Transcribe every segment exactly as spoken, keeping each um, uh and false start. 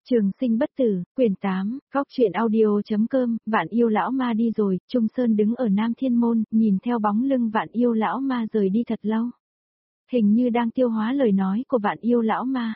Trường sinh bất tử, quyển tám, góc truyện audio.com, vạn yêu lão ma đi rồi, Trung Sơn đứng ở Nam Thiên Môn, nhìn theo bóng lưng vạn yêu lão ma rời đi thật lâu. Hình như đang tiêu hóa lời nói của vạn yêu lão ma.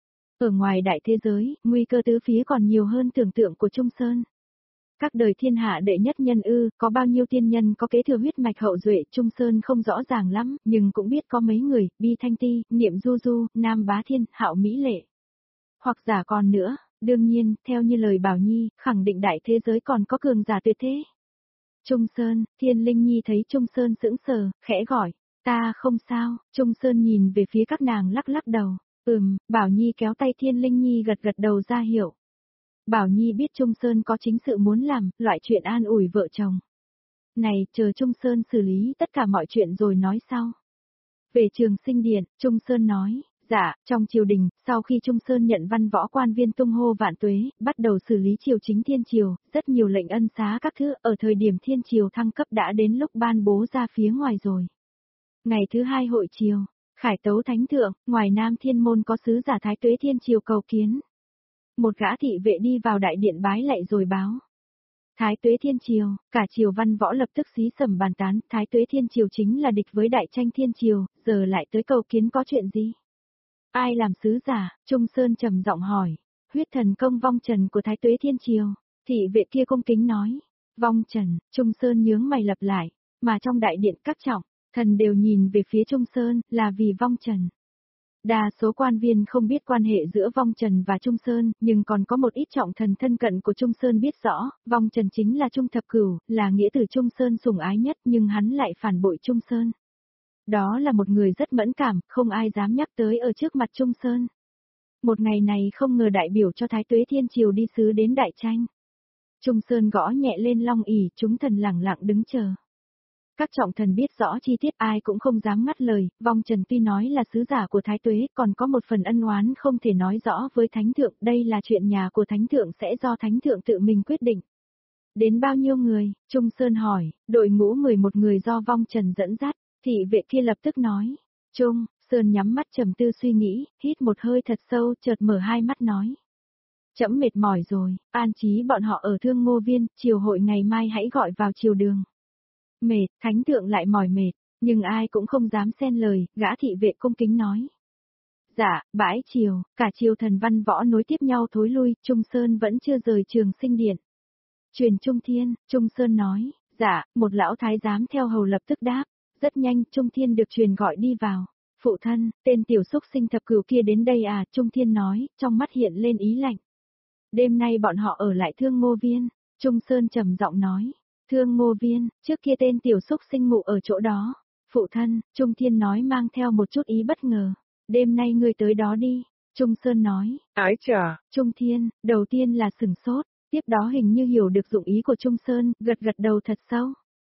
Ở ngoài đại thế giới, nguy cơ tứ phía còn nhiều hơn tưởng tượng của Trung Sơn. Các đời thiên hạ đệ nhất nhân ư, có bao nhiêu tiên nhân có kế thừa huyết mạch hậu duệ, Trung Sơn không rõ ràng lắm, nhưng cũng biết có mấy người, Bi Thanh Ti, Niệm Du Du, Nam Bá Thiên, Hạo Mỹ Lệ. Hoặc giả còn nữa, đương nhiên, theo như lời Bảo Nhi, khẳng định đại thế giới còn có cường giả tuyệt thế. Trung Sơn, Thiên Linh Nhi thấy Trung Sơn sững sờ, khẽ gọi, ta không sao, Trung Sơn nhìn về phía các nàng lắc lắc đầu, ừm, Bảo Nhi kéo tay Thiên Linh Nhi gật gật đầu ra hiệu. Bảo Nhi biết Trung Sơn có chính sự muốn làm, loại chuyện an ủi vợ chồng. Này, chờ Trung Sơn xử lý tất cả mọi chuyện rồi nói sau. Về Trường Sinh Điện, Trung Sơn nói, dạ, trong triều đình, sau khi Trung Sơn nhận văn võ quan viên tung hô vạn tuế, bắt đầu xử lý triều chính thiên triều, rất nhiều lệnh ân xá các thứ, ở thời điểm thiên triều thăng cấp đã đến lúc ban bố ra phía ngoài rồi. Ngày thứ hai hội triều, khải tấu thánh thượng, ngoài Nam Thiên Môn có sứ giả Thái Tuế thiên triều cầu kiến. Một gã thị vệ đi vào đại điện bái lạy rồi báo. Thái Tuế thiên triều, cả triều văn võ lập tức xí sầm bàn tán, Thái Tuế thiên triều chính là địch với đại tranh thiên triều, giờ lại tới cầu kiến có chuyện gì? Ai làm sứ giả? Trung Sơn trầm giọng hỏi. Huyết thần công vong trần của Thái Tuế thiên triều. Thị vệ kia cung kính nói. Vong trần, Trung Sơn nhướng mày lặp lại, mà trong đại điện các trọng, thần đều nhìn về phía Trung Sơn, là vì vong trần. Đa số quan viên không biết quan hệ giữa Vong Trần và Trung Sơn, nhưng còn có một ít trọng thần thân cận của Trung Sơn biết rõ, Vong Trần chính là Trung Thập Cửu, là nghĩa tử Trung Sơn sủng ái nhất nhưng hắn lại phản bội Trung Sơn. Đó là một người rất mẫn cảm, không ai dám nhắc tới ở trước mặt Trung Sơn. Một ngày này không ngờ đại biểu cho Thái Tuế Thiên Triều đi sứ đến đại tranh. Trung Sơn gõ nhẹ lên long ỷ, chúng thần lẳng lặng đứng chờ. Các trọng thần biết rõ chi tiết ai cũng không dám ngắt lời, Vong Trần tuy nói là sứ giả của Thái Tuế còn có một phần ân oán không thể nói rõ với Thánh Thượng, đây là chuyện nhà của Thánh Thượng sẽ do Thánh Thượng tự mình quyết định. Đến bao nhiêu người? Trung Sơn hỏi, đội ngũ mười một người do Vong Trần dẫn dắt, thị vệ kia lập tức nói. Trung, Sơn nhắm mắt trầm tư suy nghĩ, hít một hơi thật sâu chợt mở hai mắt nói. Trẫm mệt mỏi rồi, an trí bọn họ ở Thương Ngô Viên, triều hội ngày mai hãy gọi vào triều đường. Mệt, Thánh Thượng lại mỏi mệt, nhưng ai cũng không dám xen lời, gã thị vệ cung kính nói. Dạ, bãi triều, cả triều thần văn võ nối tiếp nhau thối lui, Trung Sơn vẫn chưa rời Trường Sinh Điện. Truyền Trung Thiên, Trung Sơn nói, dạ, một lão thái giám theo hầu lập tức đáp, rất nhanh Trung Thiên được truyền gọi đi vào. Phụ thân, tên tiểu xúc sinh thập cửu kia đến đây à, Trung Thiên nói, trong mắt hiện lên ý lạnh. Đêm nay bọn họ ở lại Thương Ngô Viên, Trung Sơn trầm giọng nói. Thương Ngô Viên, trước kia tên tiểu xúc sinh ngủ ở chỗ đó. Phụ thân, Trung Thiên nói mang theo một chút ý bất ngờ. Đêm nay ngươi tới đó đi. Trung Sơn nói. Ái chà. Trung Thiên, đầu tiên là sửng sốt, tiếp đó hình như hiểu được dụng ý của Trung Sơn, gật gật đầu thật sâu.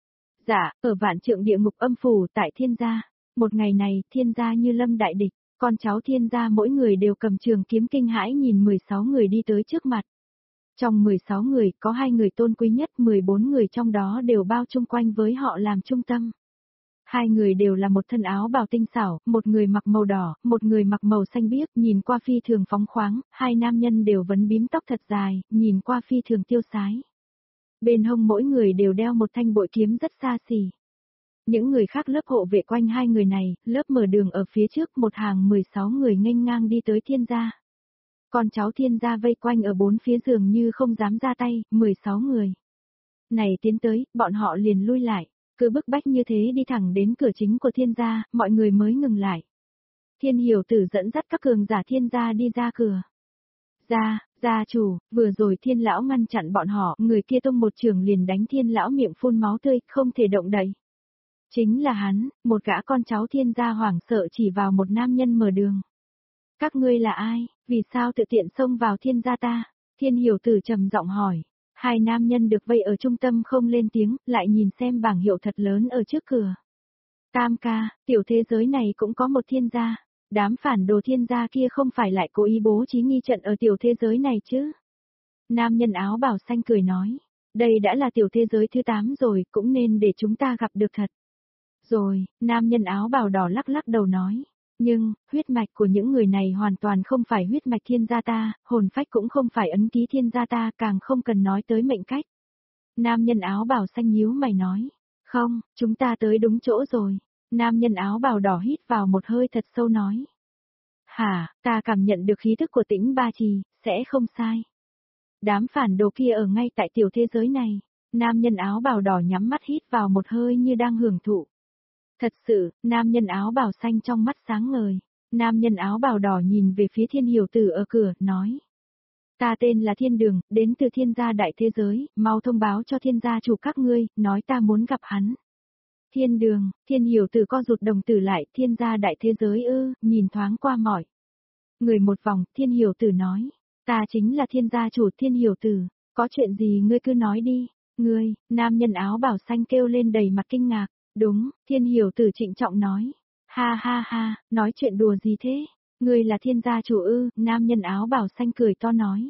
Dạ, ở vạn trượng địa ngục âm phủ tại thiên gia. Một ngày này, thiên gia như lâm đại địch, con cháu thiên gia mỗi người đều cầm trường kiếm kinh hãi nhìn mười sáu người đi tới trước mặt. Trong mười sáu người, có hai người tôn quý nhất, mười bốn người trong đó đều bao chung quanh với họ làm trung tâm. Hai người đều là một thân áo bào tinh xảo, một người mặc màu đỏ, một người mặc màu xanh biếc, nhìn qua phi thường phóng khoáng, hai nam nhân đều vấn bím tóc thật dài, nhìn qua phi thường tiêu sái. Bên hông mỗi người đều đeo một thanh bội kiếm rất xa xỉ. Những người khác lớp hộ vệ quanh hai người này, lớp mở đường ở phía trước một hàng mười sáu người nghênh ngang đi tới thiên gia. Con cháu thiên gia vây quanh ở bốn phía giường như không dám ra tay, mười sáu người. Này tiến tới, bọn họ liền lui lại, cứ bức bách như thế đi thẳng đến cửa chính của thiên gia, mọi người mới ngừng lại. Thiên Hiểu Tử dẫn dắt các cường giả thiên gia đi ra cửa. Gia, gia chủ, vừa rồi thiên lão ngăn chặn bọn họ, người kia tung một trường liền đánh thiên lão miệng phun máu tươi, không thể động đậy. Chính là hắn, một gã con cháu thiên gia hoảng sợ chỉ vào một nam nhân mở đường. Các ngươi là ai, vì sao tự tiện xông vào thiên gia ta? Thiên Hiểu Tử trầm giọng hỏi. Hai nam nhân được vây ở trung tâm không lên tiếng, lại nhìn xem bảng hiệu thật lớn ở trước cửa. Tam ca, tiểu thế giới này cũng có một thiên gia. Đám phản đồ thiên gia kia không phải lại cố ý bố trí nghi trận ở tiểu thế giới này chứ? Nam nhân áo bào xanh cười nói. Đây đã là tiểu thế giới thứ tám rồi, cũng nên để chúng ta gặp được thật. Rồi, nam nhân áo bào đỏ lắc lắc đầu nói. Nhưng, huyết mạch của những người này hoàn toàn không phải huyết mạch thiên gia ta, hồn phách cũng không phải ấn ký thiên gia ta, càng không cần nói tới mệnh cách. Nam nhân áo bào xanh nhíu mày nói, không, chúng ta tới đúng chỗ rồi. Nam nhân áo bào đỏ hít vào một hơi thật sâu nói. Hả, ta cảm nhận được khí thức của Tĩnh Ba Trì, sẽ không sai. Đám phản đồ kia ở ngay tại tiểu thế giới này. Nam nhân áo bào đỏ nhắm mắt hít vào một hơi như đang hưởng thụ. Thật sự, nam nhân áo bào xanh trong mắt sáng ngời. Nam nhân áo bào đỏ nhìn về phía Thiên Hiểu Tử ở cửa, nói. Ta tên là Thiên Đường, đến từ thiên gia đại thế giới, mau thông báo cho thiên gia chủ các ngươi, nói ta muốn gặp hắn. Thiên Đường, Thiên Hiểu Tử co rụt đồng tử lại, thiên gia đại thế giới ư, nhìn thoáng qua mọi. Người một vòng, Thiên Hiểu Tử nói. Ta chính là thiên gia chủ Thiên Hiểu Tử, có chuyện gì ngươi cứ nói đi. Ngươi, nam nhân áo bào xanh kêu lên đầy mặt kinh ngạc. Đúng, Thiên Hiểu Tử trịnh trọng nói. Ha ha ha, nói chuyện đùa gì thế? Ngươi là thiên gia chủ ư, nam nhân áo bào xanh cười to nói.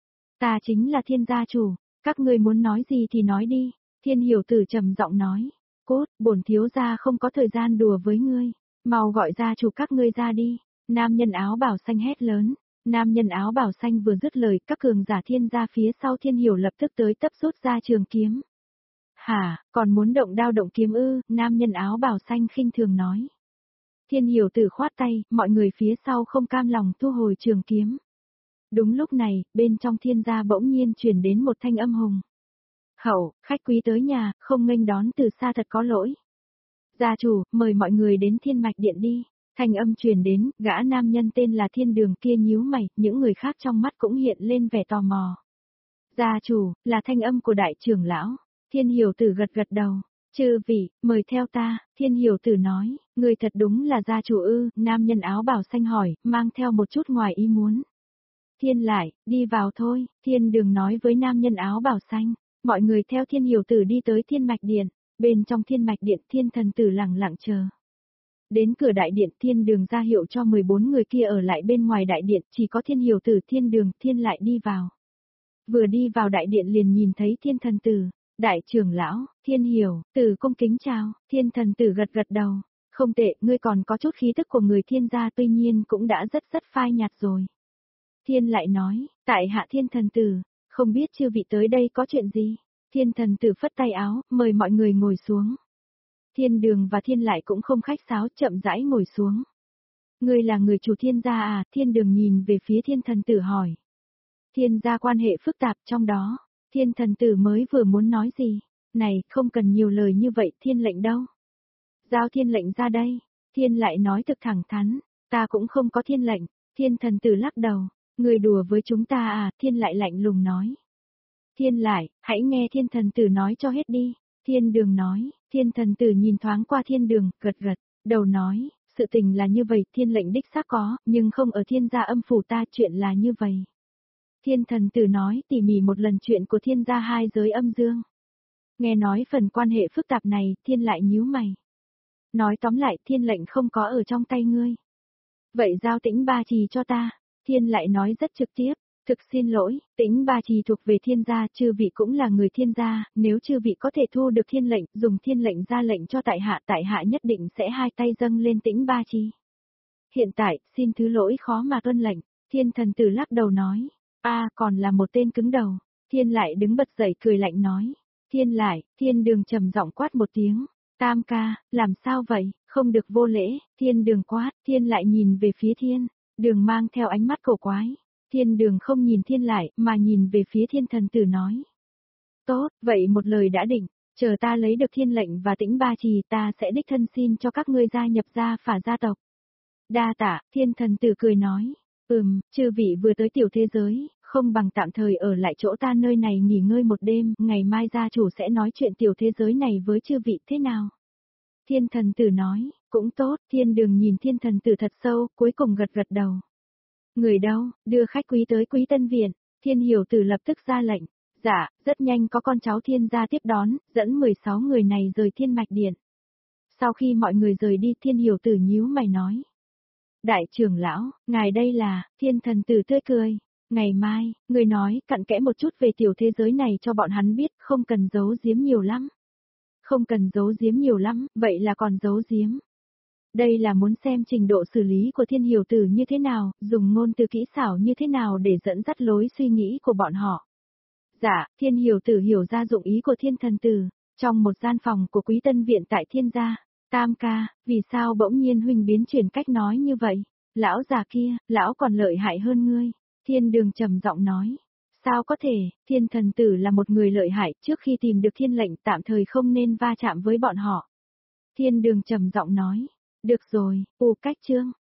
Ta chính là thiên gia chủ, các ngươi muốn nói gì thì nói đi. Thiên Hiểu Tử trầm giọng nói. Cốt, bổn thiếu gia không có thời gian đùa với ngươi, mau gọi gia chủ các ngươi ra đi. Nam nhân áo bào xanh hét lớn. Nam nhân áo bào xanh vừa dứt lời, các cường giả thiên gia phía sau Thiên Hiểu lập tức tới tấp rút ra trường kiếm. Hả, còn muốn động đao động kiếm ư, nam nhân áo bào xanh khinh thường nói. Thiên Hiểu Tử khoát tay, mọi người phía sau không cam lòng thu hồi trường kiếm. Đúng lúc này, bên trong thiên gia bỗng nhiên truyền đến một thanh âm hùng. Hậu, khách quý tới nhà, không nghênh đón từ xa thật có lỗi. Gia chủ, mời mọi người đến thiên mạch điện đi. Thanh âm truyền đến, gã nam nhân tên là Thiên Đường kia nhíu mày, những người khác trong mắt cũng hiện lên vẻ tò mò. Gia chủ, là thanh âm của đại trưởng lão. Thiên Hiểu Tử gật gật đầu. Chư vị, mời theo ta, Thiên Hiểu Tử nói, người thật đúng là gia chủ ư, nam nhân áo bào xanh hỏi, mang theo một chút ngoài ý muốn. Thiên lại, đi vào thôi, Thiên Đường nói với nam nhân áo bào xanh, mọi người theo Thiên Hiểu Tử đi tới thiên mạch điện, bên trong thiên mạch điện Thiên Thần Tử lặng lặng chờ. Đến cửa đại điện Thiên Đường ra hiệu cho mười bốn người kia ở lại bên ngoài đại điện, chỉ có Thiên Hiểu Tử Thiên Đường, Thiên lại đi vào. Vừa đi vào đại điện liền nhìn thấy Thiên Thần Tử. Đại trưởng lão, Thiên Hiểu, Tử cung kính chào, Thiên Thần Tử gật gật đầu. Không tệ, ngươi còn có chút khí tức của người thiên gia tuy nhiên cũng đã rất rất phai nhạt rồi. Thiên lại nói, tại hạ Thiên Thần Tử, không biết chư vị tới đây có chuyện gì. Thiên Thần Tử phất tay áo, mời mọi người ngồi xuống. Thiên Đường và Thiên lại cũng không khách sáo, chậm rãi ngồi xuống. Ngươi là người chủ thiên gia à, Thiên Đường nhìn về phía Thiên Thần Tử hỏi. Thiên gia quan hệ phức tạp trong đó. Thiên Thần Tử mới vừa muốn nói gì, này, không cần nhiều lời như vậy, thiên lệnh đâu. Giao thiên lệnh ra đây, thiên lại nói thực thẳng thắn, ta cũng không có thiên lệnh, Thiên Thần Tử lắc đầu, người đùa với chúng ta à, thiên lại lạnh lùng nói. Thiên lại, hãy nghe Thiên Thần Tử nói cho hết đi, Thiên Đường nói, Thiên Thần Tử nhìn thoáng qua Thiên Đường, gật gật, đầu nói, sự tình là như vậy, thiên lệnh đích xác có, nhưng không ở thiên gia âm phủ ta, chuyện là như vậy. Thiên Thần Tử nói tỉ mỉ một lần chuyện của thiên gia hai giới âm dương. Nghe nói phần quan hệ phức tạp này, thiên lại nhíu mày. Nói tóm lại, thiên lệnh không có ở trong tay ngươi. Vậy giao Tĩnh Ba Trì cho ta, thiên lại nói rất trực tiếp, thực xin lỗi, Tĩnh Ba Trì thuộc về thiên gia, chư vị cũng là người thiên gia, nếu chư vị có thể thu được thiên lệnh, dùng thiên lệnh ra lệnh cho tại hạ, tại hạ nhất định sẽ hai tay dâng lên Tĩnh Ba Trì. Hiện tại, xin thứ lỗi khó mà tuân lệnh, Thiên Thần Tử lắc đầu nói. A à, còn là một tên cứng đầu. Thiên lại đứng bật dậy cười lạnh nói. Thiên lại, Thiên Đường trầm giọng quát một tiếng. Tam ca, làm sao vậy, không được vô lễ, Thiên Đường quát, Thiên lại nhìn về phía Thiên. Đường mang theo ánh mắt cổ quái. Thiên Đường không nhìn Thiên lại, mà nhìn về phía Thiên Thần Tử nói. Tốt, vậy một lời đã định, chờ ta lấy được thiên lệnh và Tĩnh Ba Trì ta sẽ đích thân xin cho các ngươi gia nhập gia phả gia tộc. Đa tạ, Thiên Thần Tử cười nói. Ừm, chư vị vừa tới tiểu thế giới, không bằng tạm thời ở lại chỗ ta nơi này nghỉ ngơi một đêm, ngày mai gia chủ sẽ nói chuyện tiểu thế giới này với chư vị thế nào. Thiên Thần Tử nói, cũng tốt, Thiên Đường nhìn Thiên Thần Tử thật sâu, cuối cùng gật gật đầu. Người đâu, đưa khách quý tới Quý Tân Viện, Thiên Hiểu Tử lập tức ra lệnh. Dạ, rất nhanh có con cháu Thiên gia tiếp đón, dẫn mười sáu người này rời Thiên Mạch Điện. Sau khi mọi người rời đi, Thiên Hiểu Tử nhíu mày nói. Đại trưởng lão, ngài đây là, Thiên Thần Tử tươi cười. Ngày mai, người nói, cặn kẽ một chút về tiểu thế giới này cho bọn hắn biết, không cần giấu giếm nhiều lắm. Không cần giấu giếm nhiều lắm, vậy là còn giấu giếm. Đây là muốn xem trình độ xử lý của thiên hiểu tử như thế nào, dùng ngôn từ kỹ xảo như thế nào để dẫn dắt lối suy nghĩ của bọn họ. Dạ, thiên hiểu tử hiểu ra dụng ý của thiên thần tử, trong một gian phòng của quý tân viện tại thiên gia. Tam ca, vì sao bỗng nhiên huynh biến chuyển cách nói như vậy? Lão già kia, lão còn lợi hại hơn ngươi. Thiên đường trầm giọng nói. Sao có thể, thiên thần tử là một người lợi hại, trước khi tìm được thiên lệnh tạm thời không nên va chạm với bọn họ. Thiên đường trầm giọng nói. Được rồi, u cách chương.